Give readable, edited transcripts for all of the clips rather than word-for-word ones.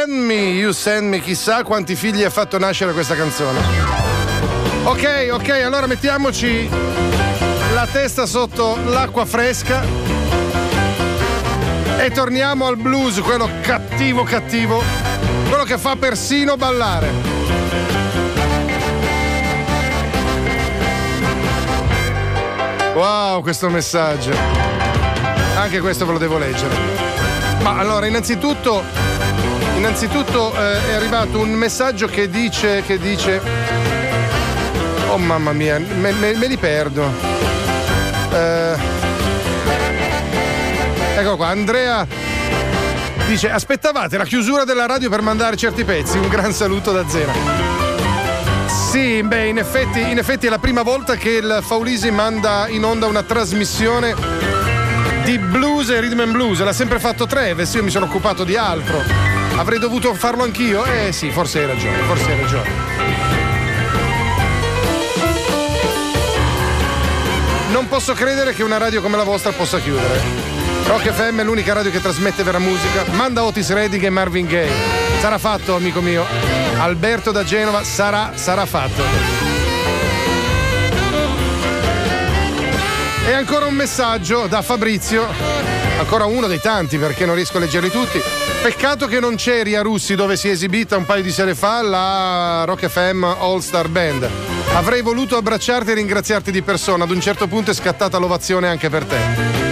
You Send Me, chissà quanti figli ha fatto nascere questa canzone. Ok, allora mettiamoci la testa sotto l'acqua fresca e torniamo al blues, quello cattivo, quello che fa persino ballare. Wow, questo messaggio. Anche questo ve lo devo leggere. Ma allora, innanzitutto è arrivato un messaggio che dice oh mamma mia, me li perdo. Ecco qua, Andrea dice: aspettavate la chiusura della radio per mandare certi pezzi? Un gran saluto da Zena. Sì, beh, in effetti è la prima volta che il Faulisi manda in onda una trasmissione di blues e rhythm and blues. L'ha sempre fatto Treves, io mi sono occupato di altro. Avrei dovuto farlo anch'io? Sì, forse hai ragione. Non posso credere che una radio come la vostra possa chiudere. Rock FM è l'unica radio che trasmette vera musica. Manda Otis Redding e Marvin Gaye. Sarà fatto, amico mio. Alberto da Genova, sarà fatto. E ancora un messaggio da Fabrizio, ancora uno dei tanti perché non riesco a leggerli tutti. Peccato che non c'eri a Russi, dove si è esibita un paio di sere fa la Rock FM All Star Band. Avrei voluto abbracciarti e ringraziarti di persona. Ad un certo punto è scattata l'ovazione anche per te.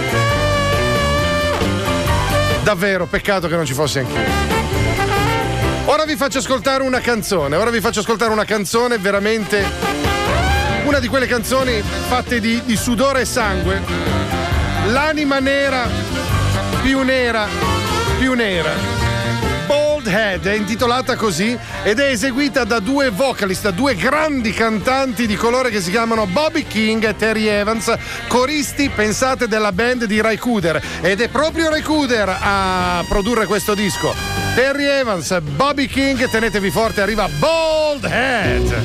Davvero, peccato che non ci fossi anch'io. Ora vi faccio ascoltare una canzone veramente una di quelle canzoni fatte di sudore e sangue. L'anima nera, più nera. Bald Head è intitolata così ed è eseguita da due vocalist, da due grandi cantanti di colore che si chiamano Bobby King e Terry Evans, coristi, pensate, della band di Ry Cooder, ed è proprio Ry Cooder a produrre questo disco. Terry Evans, Bobby King, tenetevi forte, arriva Bald Head.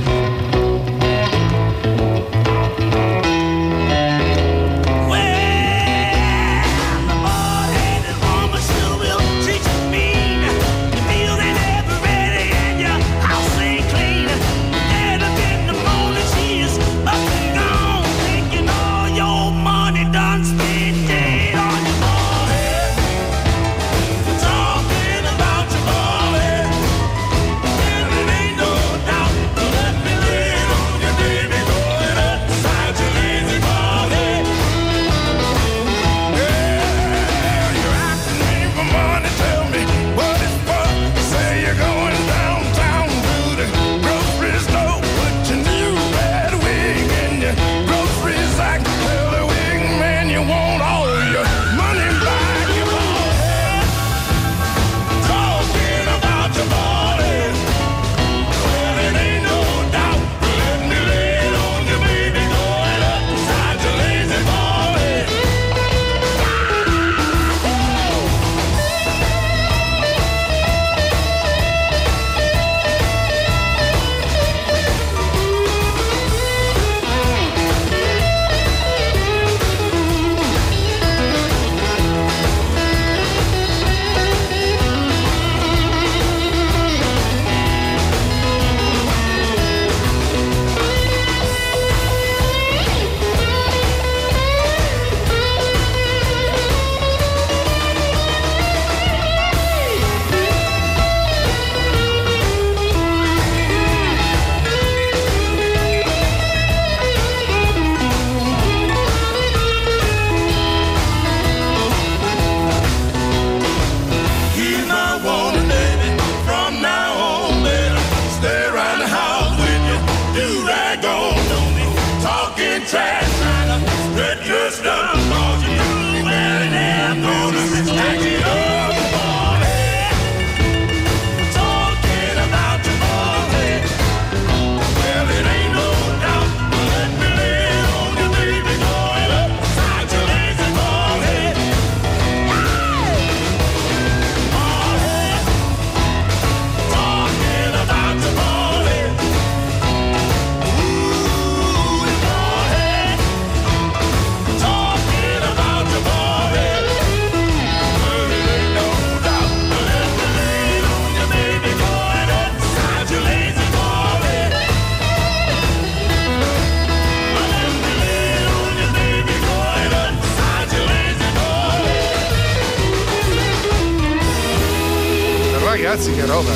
ragazzi, che roba.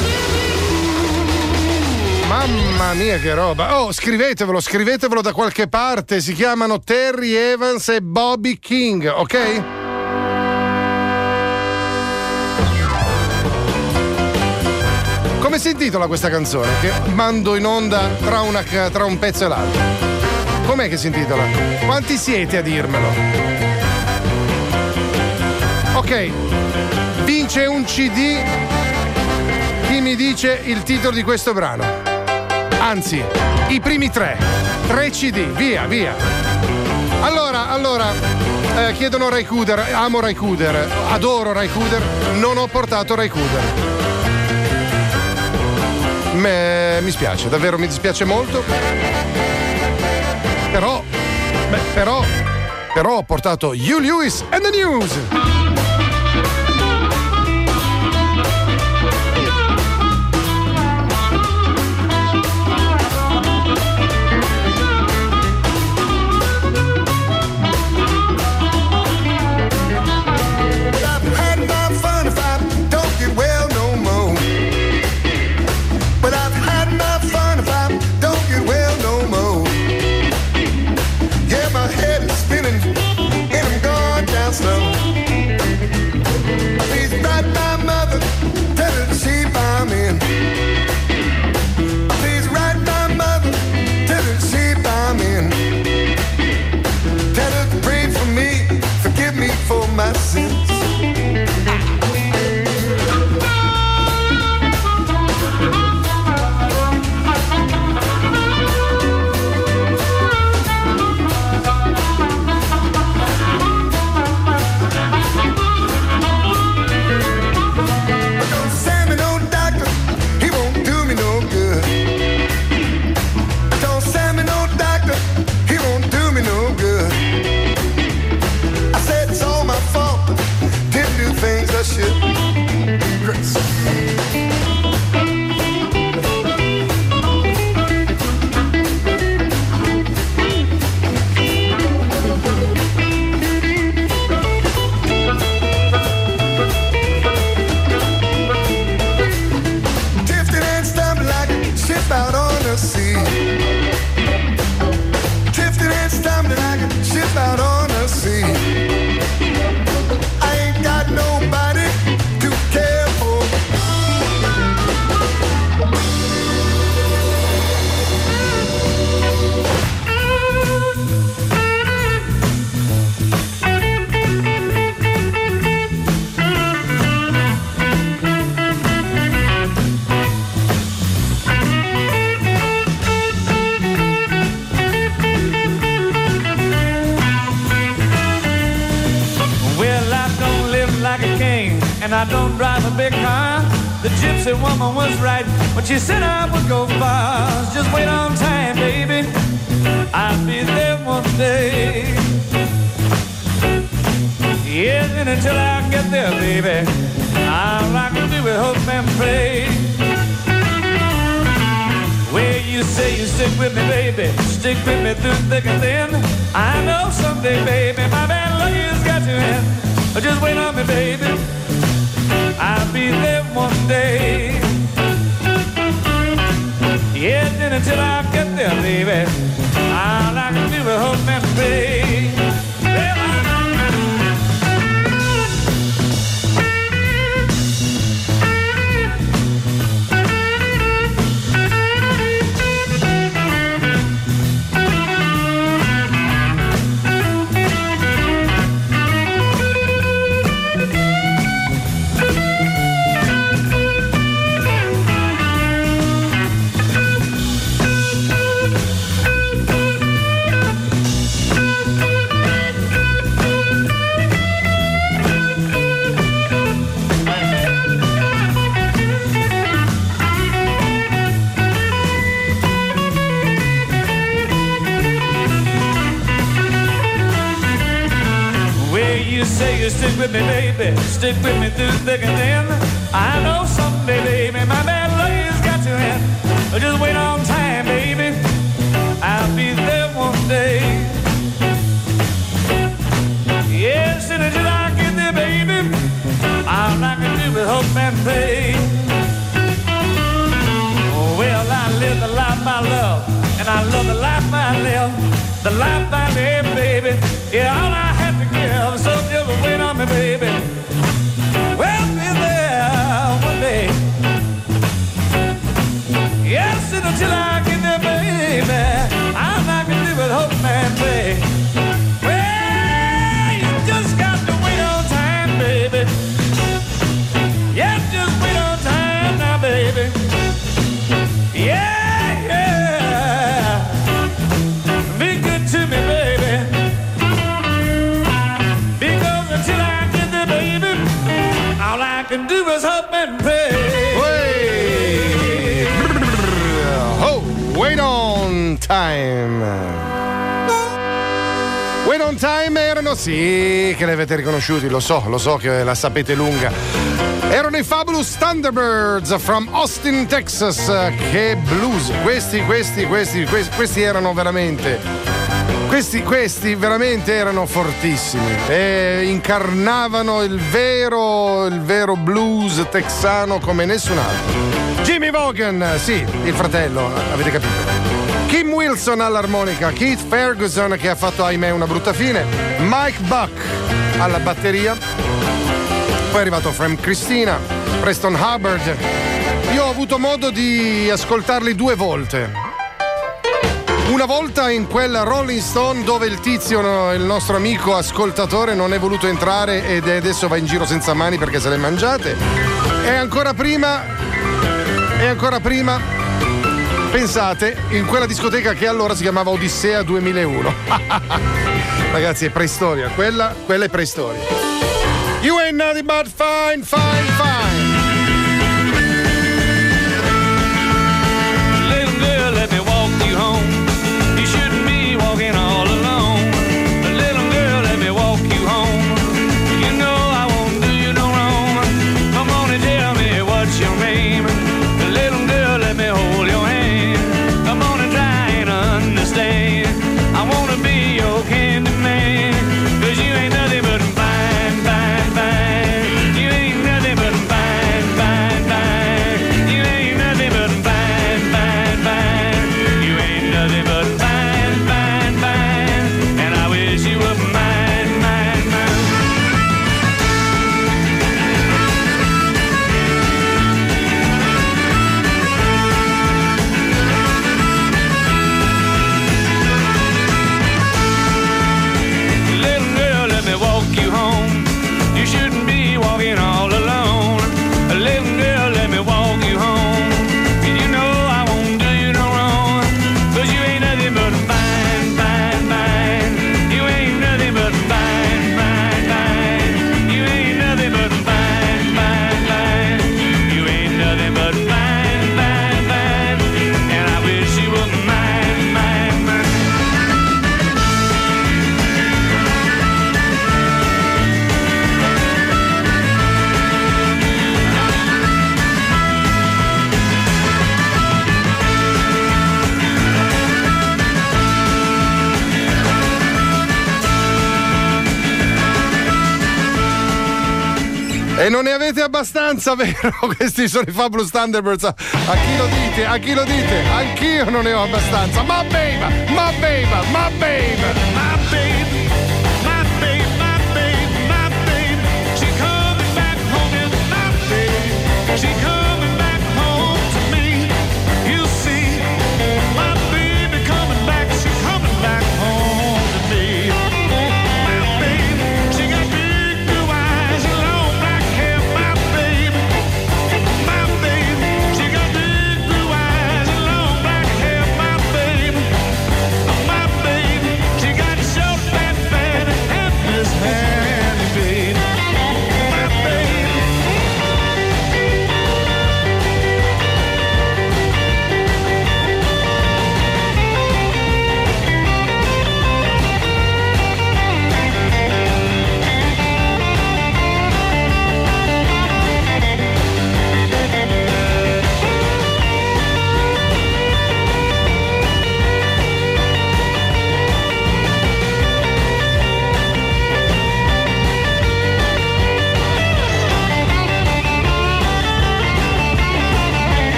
Mamma mia, che roba. Oh, scrivetevelo da qualche parte. Si chiamano Terry Evans e Bobby King, ok? Come si intitola questa canzone? Che mando in onda tra un pezzo e l'altro. Com'è che si intitola? Quanti siete a dirmelo? Ok, vince un CD chi mi dice il titolo di questo brano. Anzi, i primi tre CD, via. Allora, chiedono Ray Cooder, amo Ray Cooder, adoro Ray Cooder, non ho portato Ray Cooder. Mi spiace, davvero mi dispiace molto. Però ho portato Hugh Lewis and the News. And I don't drive a big car. The gypsy woman was right when she said I would go far. Just wait on time, baby, I'll be there one day. Yes, and until I get there, baby, all I can do is hope and pray. Well, you say you stick with me, baby, stick with me through thick and thin. I know someday, baby, my bad luck has got you in. Just wait on me, baby, I'll be there one day. Yes, and until I get there, baby, all I can do is hope and pray. Stick with me, baby, stick with me through thick and thin. I know someday, baby, my bad luck has got you in. Just wait on time, baby, I'll be there one day. Yes, and until I get there, baby, all I can do is hope and pray. the life I live, baby. Yeah, all I have to give, so just wait on me, baby. Well, be there one day. Yes, and until I get there, baby, I'm not gonna live with hope and faith. Well, you just got to wait on time, baby. Yeah, just wait on time now, baby. Yeah, yeah. Be good to me, baby. Because until I get there, baby, all I can do is hope and pray. Oh, wait on time. Wait on time erano, sì, che li avete riconosciuti, lo so che la sapete lunga. Erano i Fabulous Thunderbirds from Austin, Texas. Che blues! Questi erano veramente. Questi veramente erano fortissimi e incarnavano il vero blues texano come nessun altro. Jimmy Vaughan, sì, il fratello, avete capito. Kim Wilson all'armonica, Keith Ferguson che ha fatto ahimè una brutta fine, Mike Buck alla batteria, poi è arrivato Frank Christina, Preston Hubbard. Io ho avuto modo di ascoltarli 2 volte. Una volta in quella Rolling Stone dove il tizio, il nostro amico ascoltatore, non è voluto entrare ed adesso va in giro senza mani perché se le mangiate. E ancora prima, pensate, in quella discoteca che allora si chiamava Odissea 2001. Ragazzi, è preistoria, quella è preistoria. You ain't nothing but fine. Little girl, let me walk you home. You shouldn't be walking all alone. Little girl, let me walk you home. You know I won't do you no wrong. Come on and tell me what's your name. Little girl, let me hold your hand. Come on and try and understand. I wanna be your candy man. 'Cause you ain't nothing but fine. You ain't nothing but fine. You ain't nothing but fine. You ain't nothing but fine. And I wish you were mine. Little girl, let me walk you home. You shouldn't be walking all alone. Little girl, let me walk you home. You know I won't do you no wrong. 'Cause you ain't nothing but fine. You ain't nothing but fine. You ain't nothing but fine. You ain't nothing but fine. And I wish you were mine. E non ne avete abbastanza, vero? Questi sono i Fabulous Thunderbirds. A chi lo dite? Anch'io non ne ho abbastanza. My baby. She coming back home, yes, my baby. She coming back home to me. You see, my baby coming back. She coming back home to me. My baby, she got big blue eyes and long black hair. My baby, she got big blue eyes and long black hair. My baby, she got short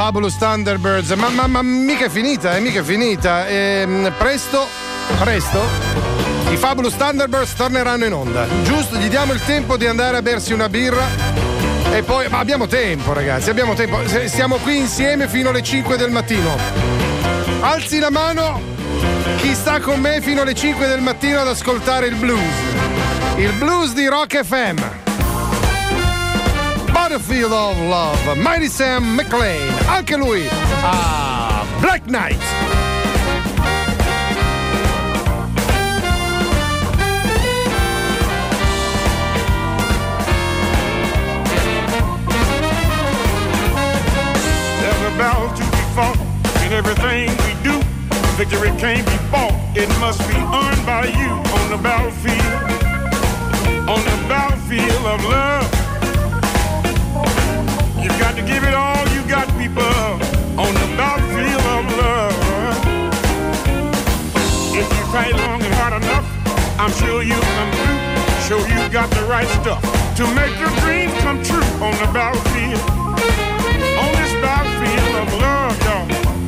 Fabulous Thunderbirds, ma mica è finita, mica è finita. Presto i Fabulous Thunderbirds torneranno in onda. Giusto, gli diamo il tempo di andare a bersi una birra e poi. Ma abbiamo tempo, ragazzi, abbiamo tempo. Stiamo qui insieme fino alle 5 del mattino. Alzi la mano chi sta con me fino alle 5 del mattino ad ascoltare il blues. Il blues di Rock FM. Battlefield of Love, Mighty Sam McLean, anche lui a Black Knight. There's a battle to be fought in everything we do. Victory can't be bought, it must be earned by you on the battlefield of love. You got to give it all you got, people, on the battlefield of love. If you fight long and hard enough, I'm sure you'll come through. Show you got the right stuff to make your dreams come true on the battlefield. On this battlefield of love, y'all.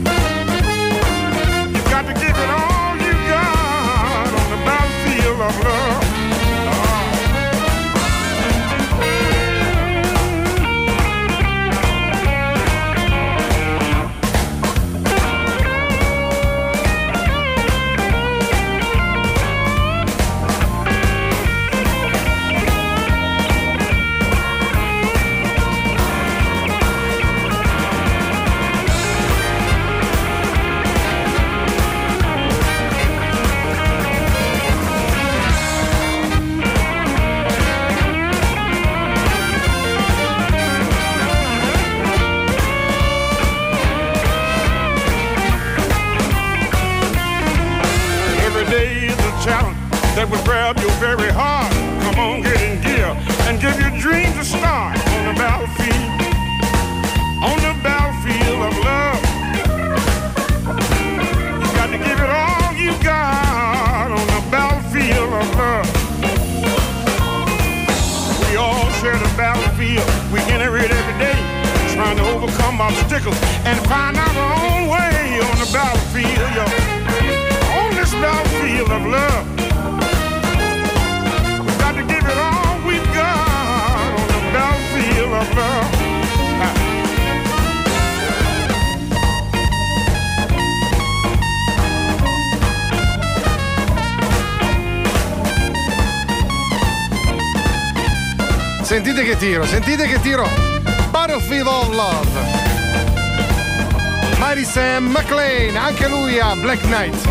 You got to give it all you got on the battlefield of love. That will grab your very heart. Come on, get in gear and give your dreams a start on the battlefield of love. You got to give it all you got on the battlefield of love. We all share the battlefield. We enter it every day, trying to overcome obstacles and find our own way on the battlefield, yo. On this battlefield of love. Of love. Sentite che tiro. Battlefield of Love. Mighty Sam McLean, anche lui a Black Knight.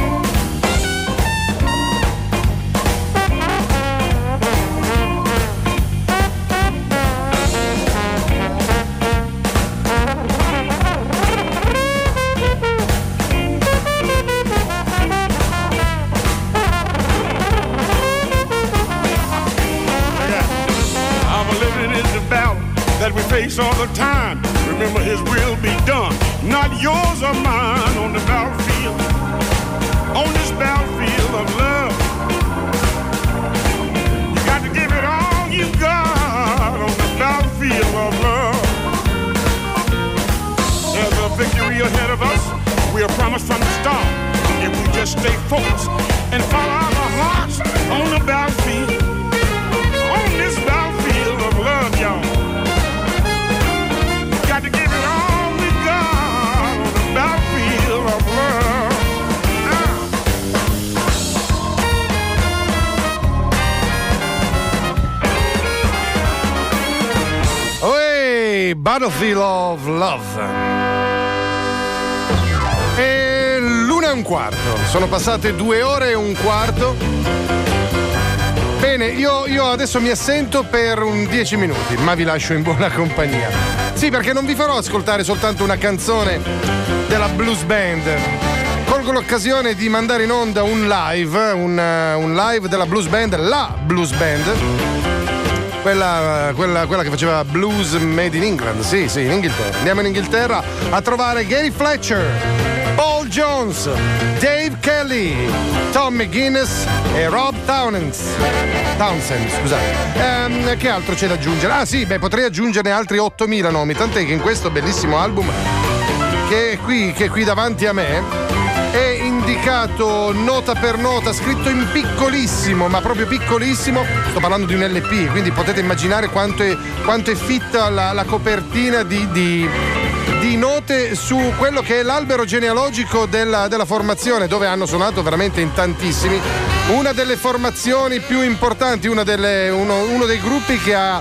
That we face all the time. Remember, his will be done, not yours or mine, on the battlefield, on this battlefield of love. You got to give it all you got on the battlefield of love. There's a victory ahead of us. We are promised from the start if we just stay focused and follow our hearts on the battlefield, on this battlefield of love, y'all. Got to give it all we got on the battlefield of love. Hey, Battlefield of Love. E l'1:15. Sono passate 2 ore e un quarto. Bene, io adesso mi assento per un 10 minuti, ma vi lascio in buona compagnia. Sì, perché non vi farò ascoltare soltanto una canzone della Blues Band. Colgo l'occasione di mandare in onda un live della Blues Band, la Blues Band. Quella che faceva blues made in England, sì, in Inghilterra. Andiamo in Inghilterra a trovare Gary Fletcher, Paul Jones, Dave Kelly, Tom McGuinness e Rob Townsend, scusate. Che altro c'è da aggiungere? Ah sì, potrei aggiungerne altri 8.000 nomi, tant'è che in questo bellissimo album che è qui davanti a me, è indicato nota per nota, scritto in piccolissimo, ma proprio piccolissimo. Sto parlando di un LP, quindi potete immaginare quanto è fitta la copertina di note su quello che è l'albero genealogico della formazione, dove hanno suonato veramente in tantissimi. Una delle formazioni più importanti, uno dei gruppi che ha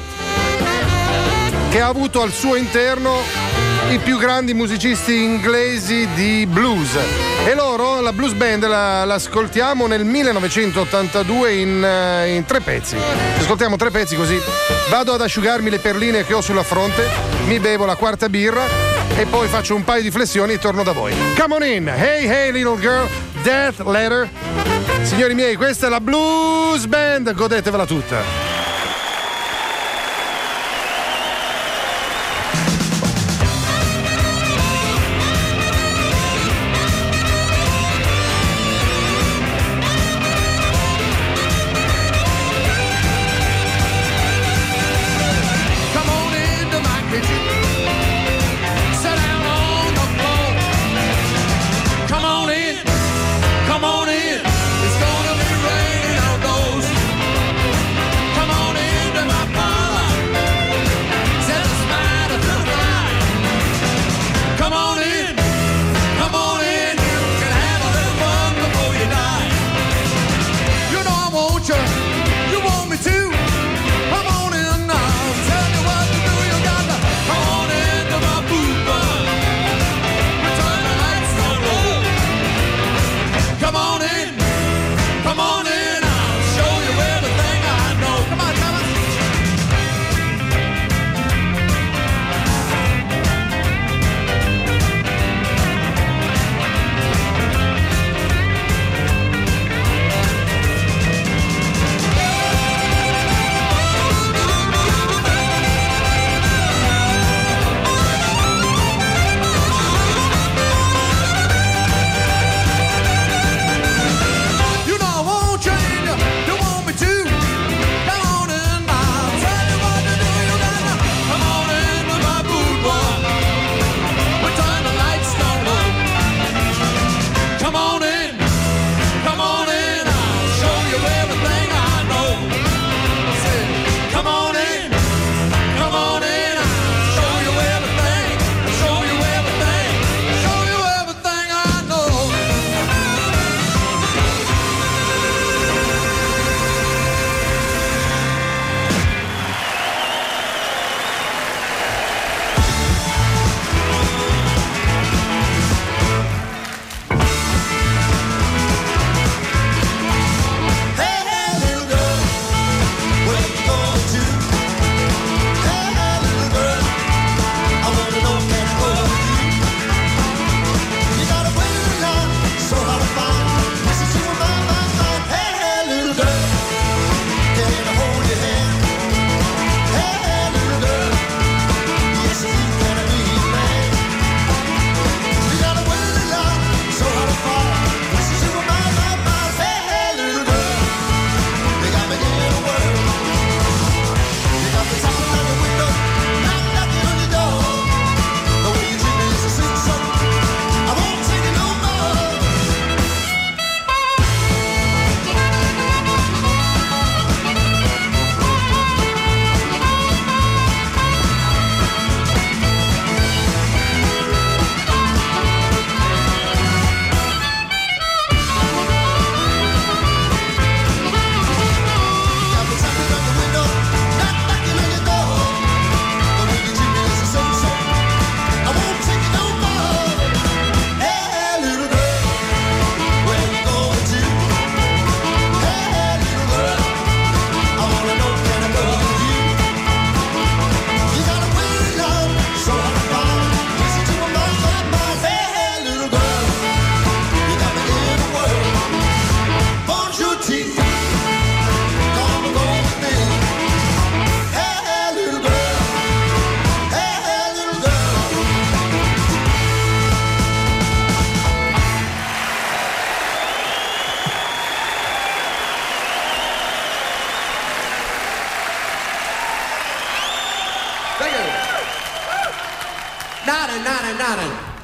avuto al suo interno i più grandi musicisti inglesi di blues. E loro, la blues band, l'ascoltiamo nel 1982 in 3 pezzi. Ascoltiamo 3 pezzi, così vado ad asciugarmi le perline che ho sulla fronte, mi bevo la 4ª birra e poi faccio un paio di flessioni e torno da voi. Come on in, hey hey little girl, Death Letter. Signori miei, questa è la blues band, godetevela tutta.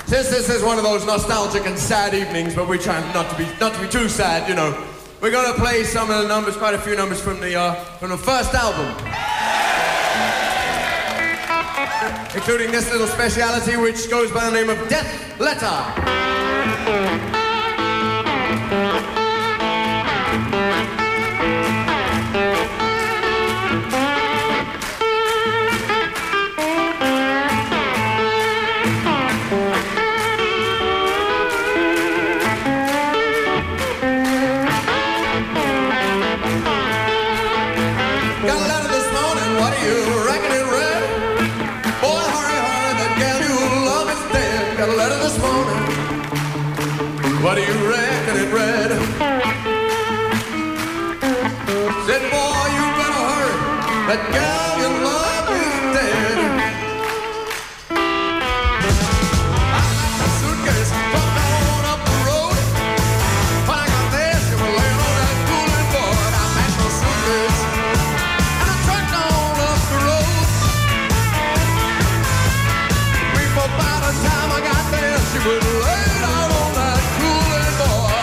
Since this is one of those nostalgic and sad evenings, but we're trying not to be too sad, you know, we're gonna play some of the numbers, quite a few numbers from the first album, including this little speciality which goes by the name of Death Letter. What do you reckon it read? Said, boy, you better hurry. That girl you love is dead. I got my suitcase, walked on up the road. When I got there, she was laying on that cooling board. I packed my suitcase and I trucked on up the road. Before by the time I got there, she was laid out on that cooling board.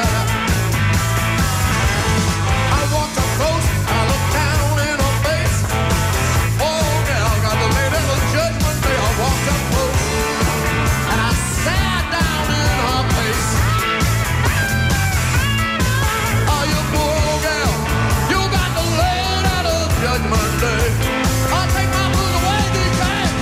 I walked up close, I looked down in her face. Oh, girl, got the lady of judgment day. I walked up close and I sat down in her face. Oh, you poor old girl, you got the lady of judgment day. I'll take my blues away, DJ.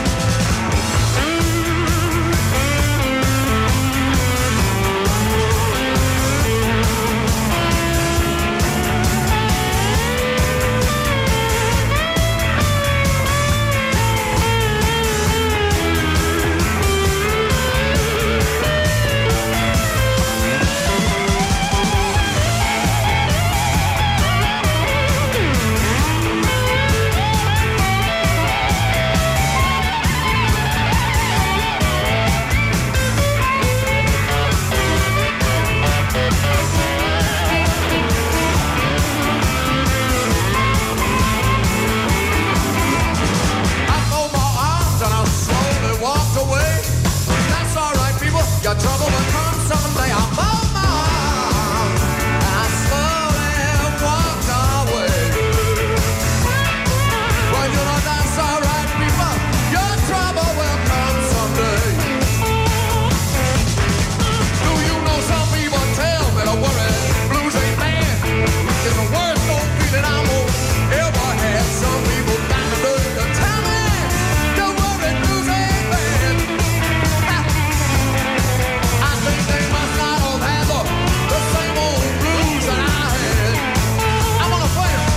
Your trouble will come someday. I fold my arms and I slowly walked away. Well, you know that's alright, people. Your trouble will come someday. Do you know some people tell me to worry? Blues ain't bad. It's the worst old feeling I won't ever had. Some people got the nerve to tell me to worry, blues ain't bad. They must not have had the same old blues that I had. I'm gonna play it.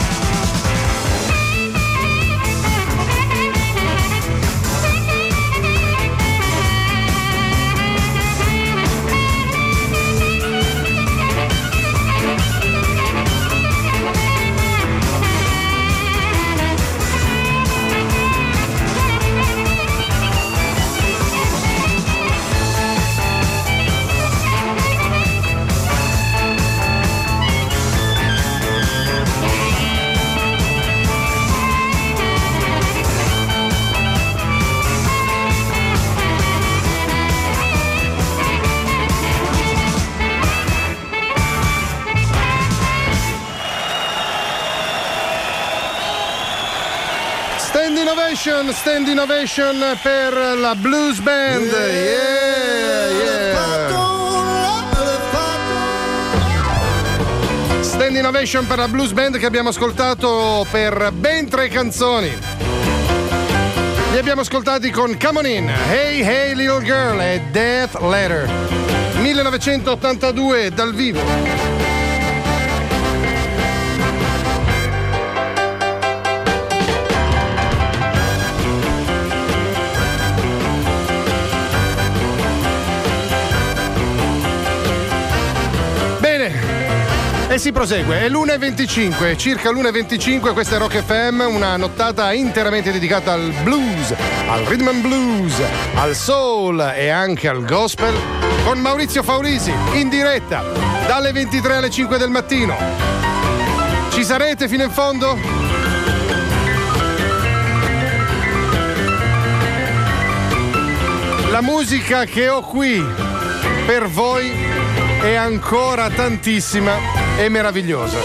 Stand innovation per la Blues Band. Stand innovation per la Blues Band che abbiamo ascoltato per ben 3 canzoni. Li abbiamo ascoltati con Come On In, Hey Hey Little Girl e Death Letter. 1982 dal vivo. E si prosegue, è l'1:25, circa l'1:25, questa è Rock FM, una nottata interamente dedicata al blues, al rhythm and blues, al soul e anche al gospel, con Maurizio Faulisi, in diretta, dalle 23 alle 5 del mattino. Ci sarete fino in fondo? La musica che ho qui per voi è ancora tantissima e meravigliosa.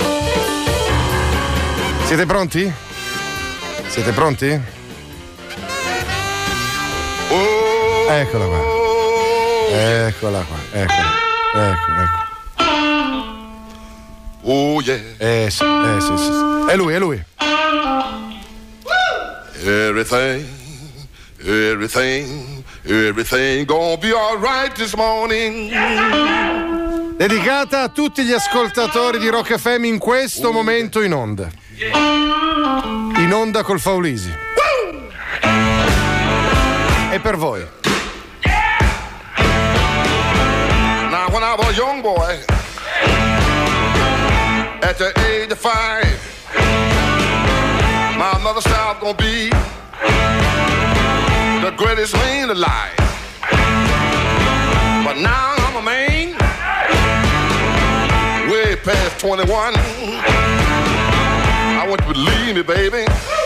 Siete pronti? Siete pronti? Eccola qua. Eccola qua. Ecco. Oh yeah. Sì. È lui. Everything gonna be alright this morning. Dedicata a tutti gli ascoltatori di Rock FM in questo momento in onda. In onda col Faulisi. E per voi. Now when I was a young boy, at the age of 5, my mother said I was gonna be the greatest man alive. But now I'm a man, way past 21. I want you to believe me, baby.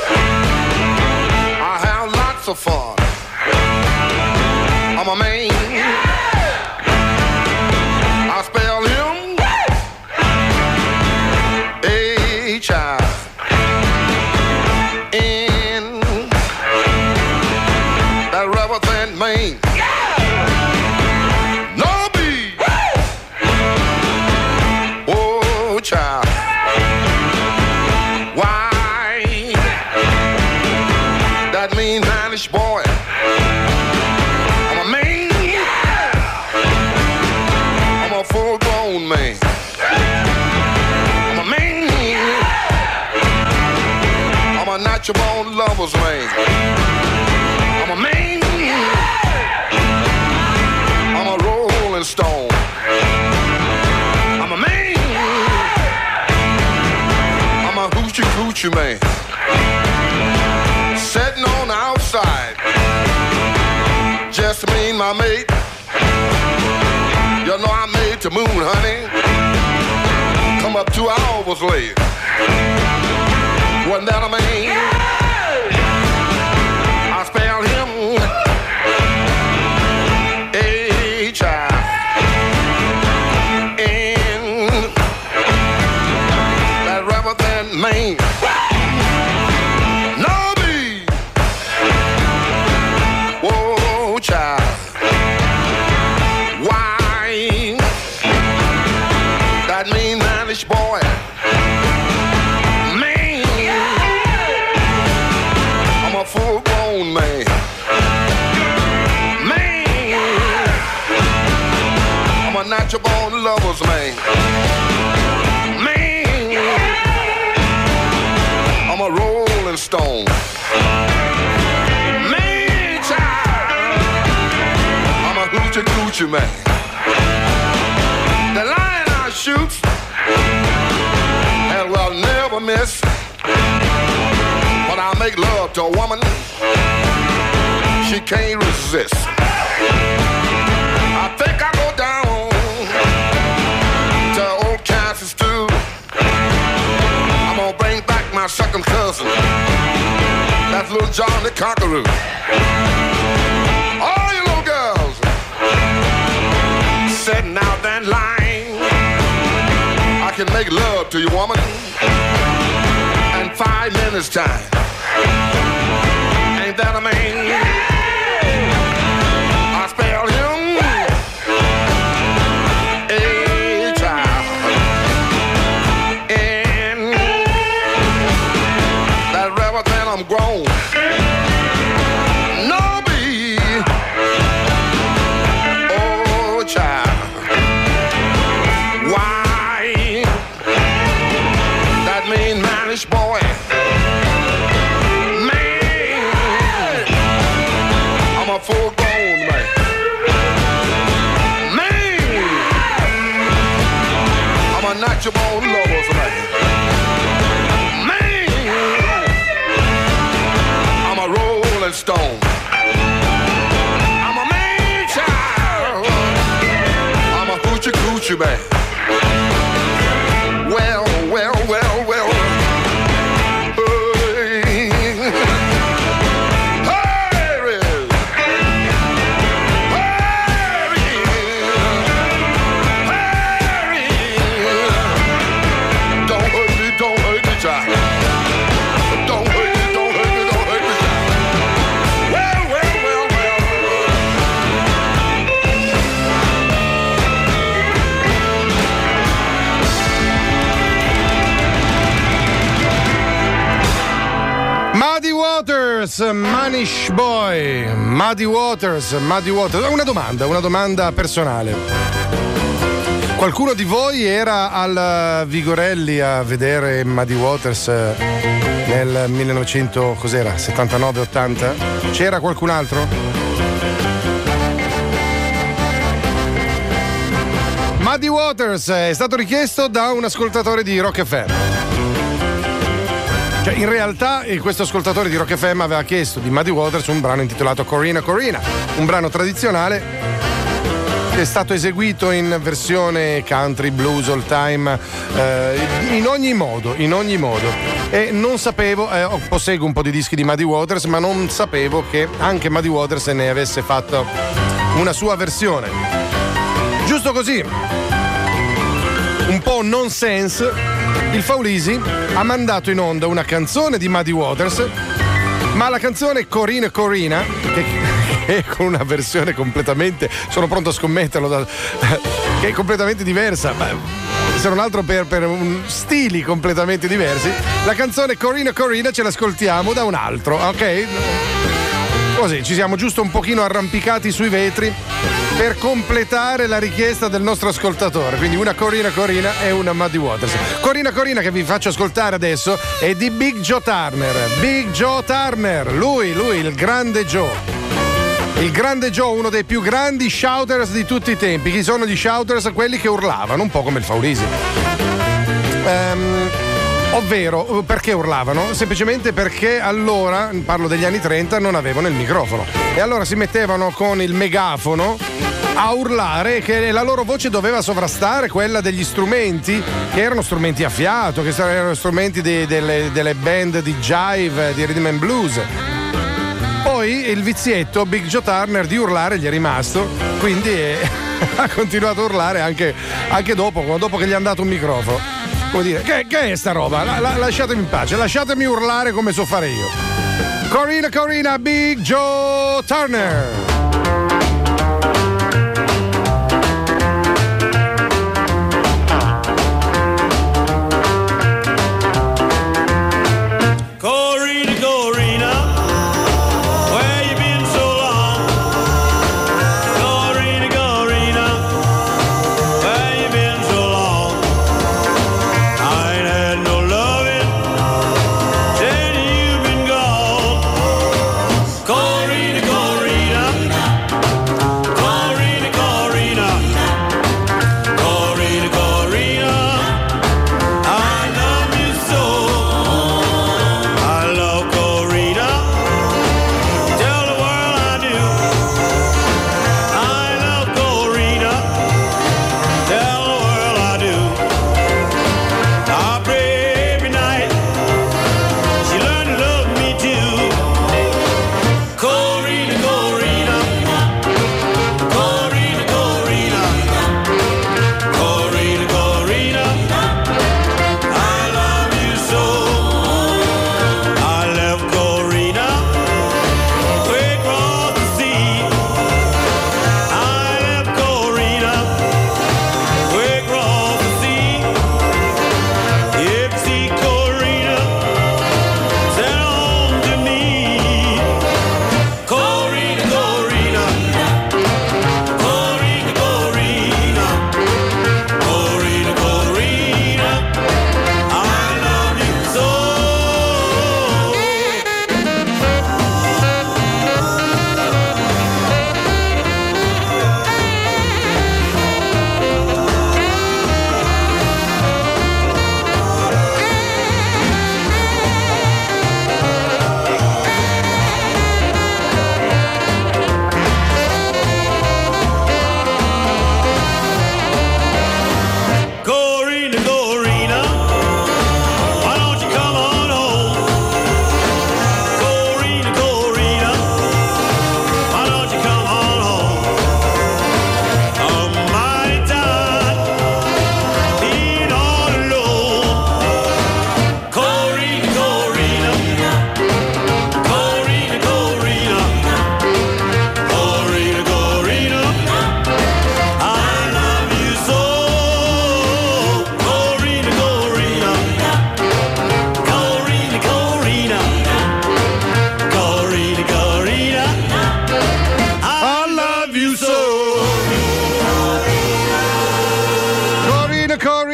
I have lots of fun. I'm a man. I spell him H-I-N. That rubber band man. No B. Oh, child. Why? That mean mannish boy. I'm a man. I'm a full-grown man. I'm a man. I'm a natural-born lover's man. I'm a man. I'm a rolling stone. I'm a man. I'm a hoochie coochie man. Sitting on the outside, just me and my mate. You know I made the moon, honey. Come up 2 hours late. Wasn't that a man? I spelled him H-I-N. That rubber band man. No B. Whoa, child. Why? That mean mannish boy. Man. I'm a full-grown man. I'm a natural-born lover's man. Man, I'm a rolling stone. Man, child, I'm a hoochie coochie man. The line I shoot and will never miss. When I make love to a woman, she can't resist. I think I go down to old Kansas stew. I'm gonna bring back my second cousin. That's little John the Conqueror. All you little girls sitting out that line. I can make love to you, woman, in 5 minutes time. Ain't that a man? I spell him H-I-N. That rubber band I'm grown. No B. Oh, child. Why? That mean mannish boy. Man, I'm a full-grown man. Man, I'm a natural-born lover's man. Man, I'm a rolling stone. I'm a man child. I'm a hoochie coochie man. Well. Hey, Waters, Manish Boy, Muddy Waters. Una domanda personale. Qualcuno di voi era al Vigorelli a vedere Muddy Waters nel 79-80? C'era qualcun altro? Muddy Waters è stato richiesto da un ascoltatore di Rock FM. Cioè, in realtà questo ascoltatore di Rock FM aveva chiesto di Muddy Waters un brano intitolato Corina Corina, un brano tradizionale che è stato eseguito in versione country, blues, old time, in ogni modo. E non sapevo, posseggo un po' di dischi di Muddy Waters, ma non sapevo che anche Muddy Waters ne avesse fatto una sua versione. Giusto così, un po' nonsense. Il Faulisi ha mandato in onda una canzone di Muddy Waters, ma la canzone Corina Corina, che è con una versione completamente, sono pronto a scommetterlo, che è completamente diversa, se non altro per stili completamente diversi. La canzone Corina Corina ce l'ascoltiamo da un altro, ok? Così ci siamo giusto un pochino arrampicati sui vetri per completare la richiesta del nostro ascoltatore. Quindi una Corina Corina e una Muddy Waters. Corina Corina che vi faccio ascoltare adesso è di Big Joe Turner. Big Joe Turner, lui il grande Joe. Il grande Joe, uno dei più grandi shouters di tutti i tempi. Chi sono gli shouters? Quelli che urlavano, un po' come il Faulisi. Ovvero, perché urlavano? Semplicemente perché allora, parlo degli anni 30, non avevano il microfono. E allora si mettevano con il megafono a urlare, che la loro voce doveva sovrastare quella degli strumenti, che erano strumenti a fiato, che erano strumenti delle band di jive, di rhythm and blues. Poi il vizietto Big Joe Turner di urlare gli è rimasto, quindi ha continuato a urlare anche dopo che gli hanno dato un microfono. Come dire, che è sta roba? Lasciatemi in pace, lasciatemi urlare come so fare io. Corina Corina, Big Joe Turner. Corina, Corina,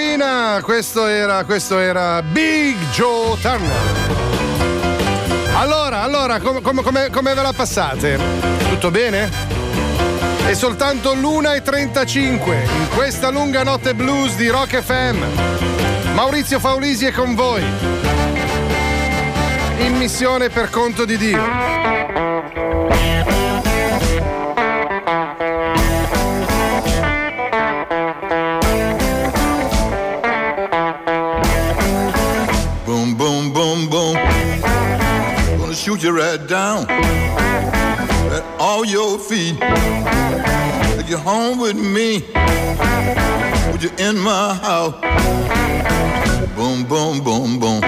Carolina, questo era Big Joe Turner. Allora, come ve la passate? Tutto bene? È soltanto l'1:35 in questa lunga notte blues di Rock FM. Maurizio Faulisi è con voi. In missione per conto di Dio. Shoot you right down at all your feet. Take you home with me. Put you in my house. Boom, boom, boom, boom.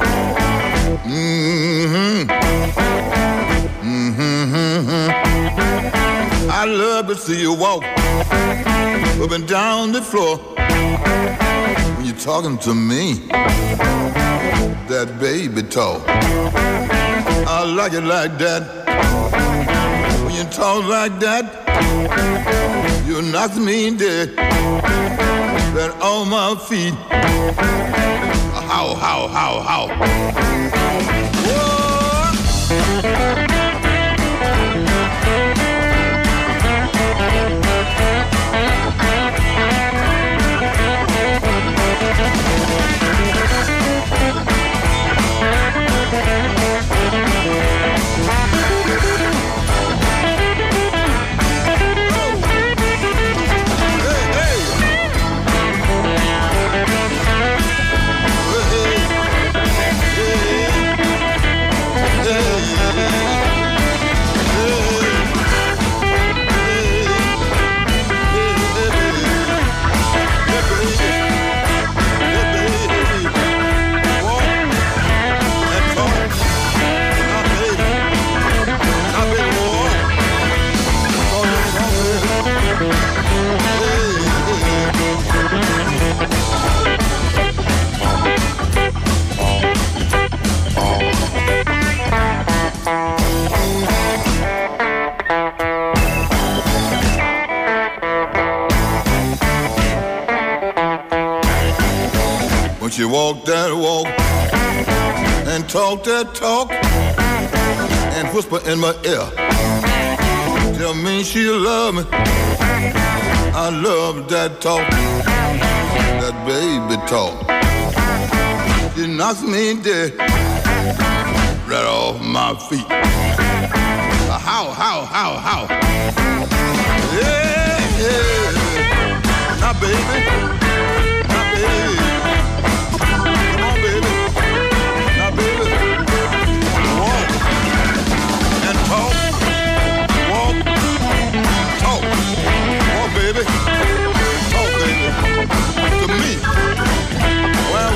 Mm-hmm. Mm-hmm, mm-hmm. I love to see you walk up and down the floor when you're talking to me. That baby talk. I like it like that. When you talk like that, you knock me dead. Right on my feet. How? Whoa. You walk that walk and talk that talk and whisper in my ear. Tell me she love me. I love that talk, that baby talk. She knocks me dead right off my feet. How? Yeah. Now, baby. Baby, talk, baby, to me. Well.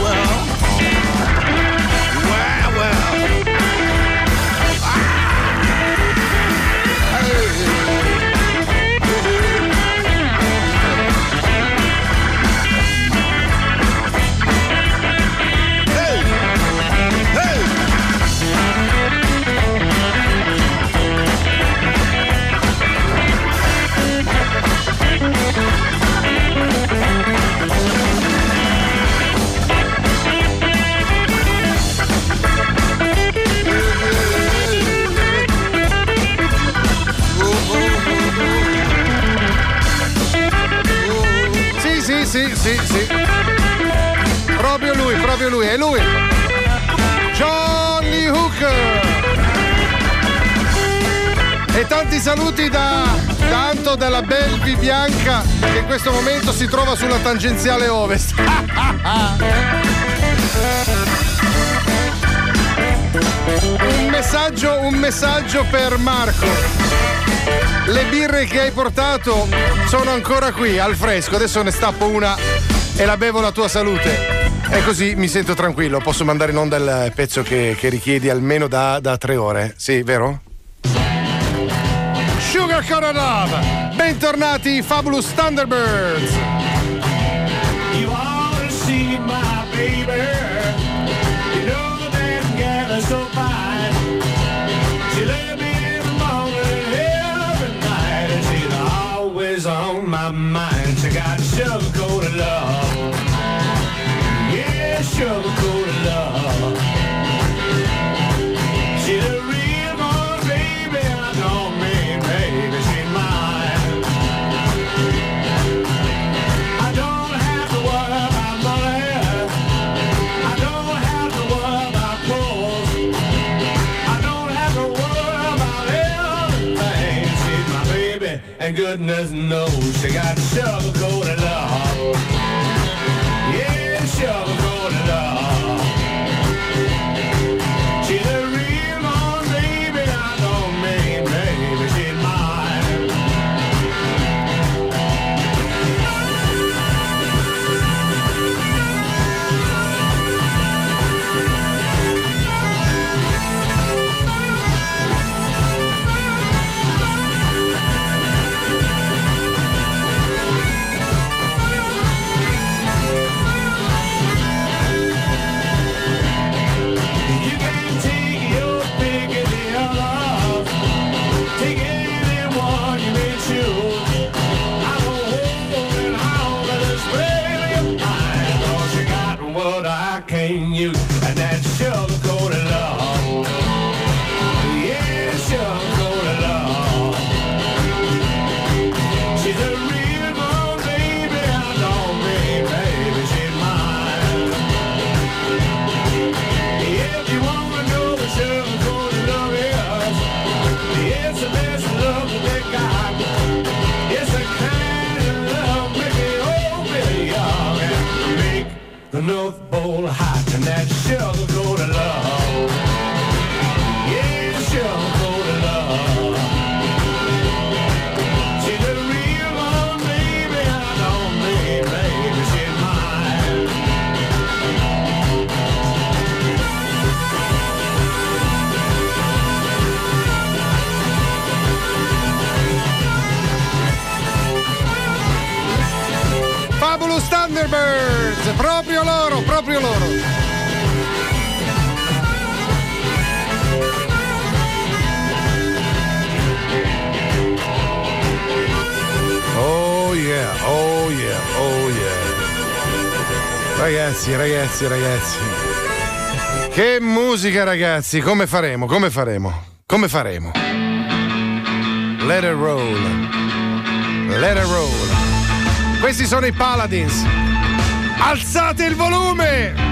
Sì. Proprio lui, è lui. John Lee Hooker. E tanti saluti da Anto della Belvi Bianca, che in questo momento si trova sulla tangenziale ovest. Un messaggio per Marco. Le birre che hai portato sono ancora qui, al fresco. Adesso ne stappo una e la bevo alla tua salute. E così mi sento tranquillo. Posso mandare in onda il pezzo che richiedi almeno da 3 ore. Sì, vero? Sugar Cane Love. Bentornati, Fabulous Thunderbirds. You ought to see my baby. You know that gal is so fine. She let me in the morning every night, and she's always on my mind. She got sugar coated love. and goodness knows she got sugar-coated love. Yeah, sugar-coated love. She's a real one, baby, I don't mean, baby, she's mine. And that sugar-coated love. Yeah, sugar-coated love. She's a real one, baby, I don't mean, baby, she's mine. If you wanna know what sugar-coated love is, it's the best love that they got. It's the kind of love make it old, baby, young, and make the North Pole hot. And that sugar-coated love. Yeah, sugar-coated love. She's a real one, baby, I don't mean, baby, she's mine. Fabulous Thunderbirds, proprio loro, proprio loro. Oh yeah, oh yeah, oh yeah. Ragazzi, ragazzi, ragazzi. Che musica, ragazzi, come faremo? Come faremo? Come faremo? Let it roll. Let it roll. Questi sono i Paladins. Alzate il volume!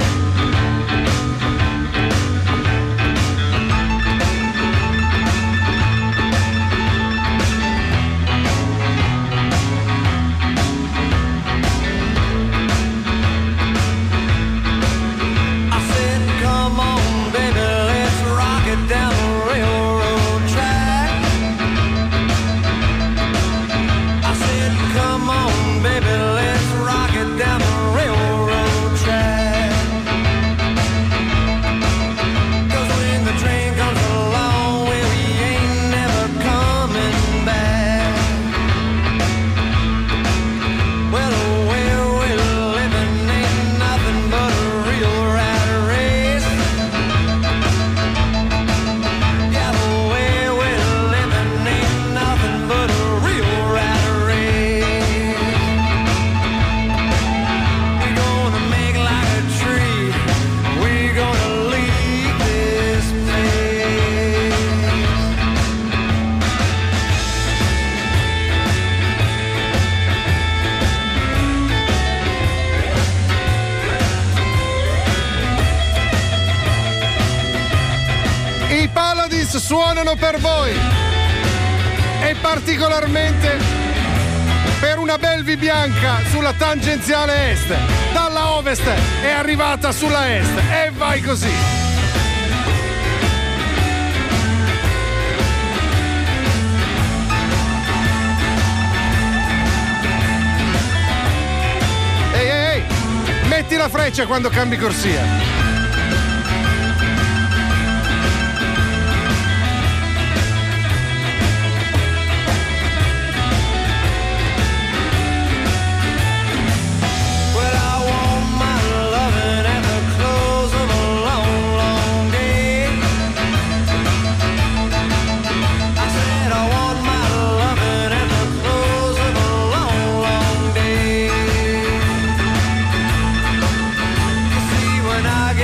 Suonano per voi e particolarmente per una Belvi bianca sulla tangenziale est, dalla ovest è arrivata sulla est e vai così. Ehi, ehi, metti la freccia quando cambi corsia. I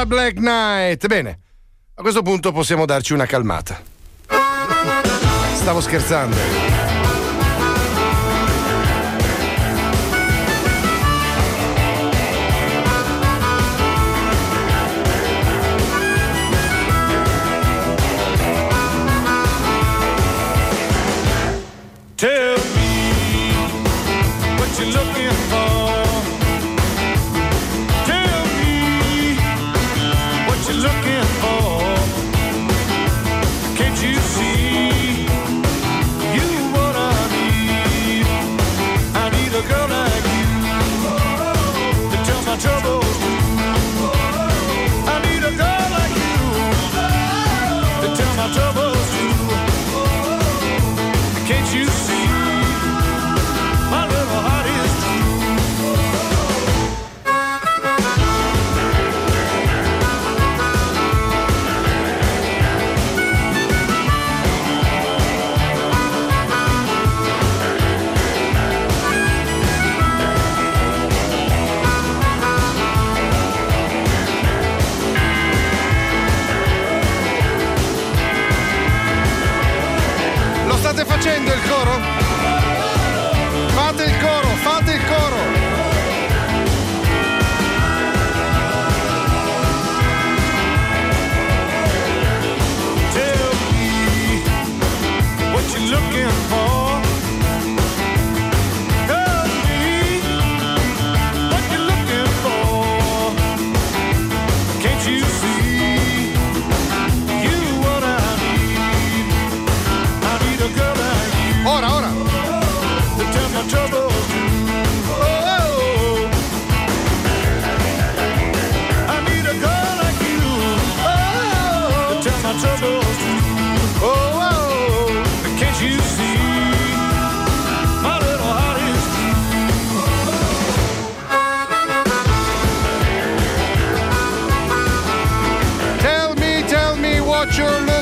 Cilla Black Knight. Bene, a questo punto possiamo darci una calmata. Stavo scherzando. Tell me what you're looking for. Tell me what you're looking for. Can't you see you what I need? I need a girl like you to tell my troubles. I need a girl like you to tell my troubles. Can't you see my little heart is State facendo il coro? Fate il coro, fate il coro! Tell me what you're looking for. Tell me what you're looking for. Can't you see you what I need? I need a girl like you. Ora! To tell my troubles. Oh, I need a girl like you. Oh, to tell my troubles. Oh, can't you see my little heart is Tell me what you're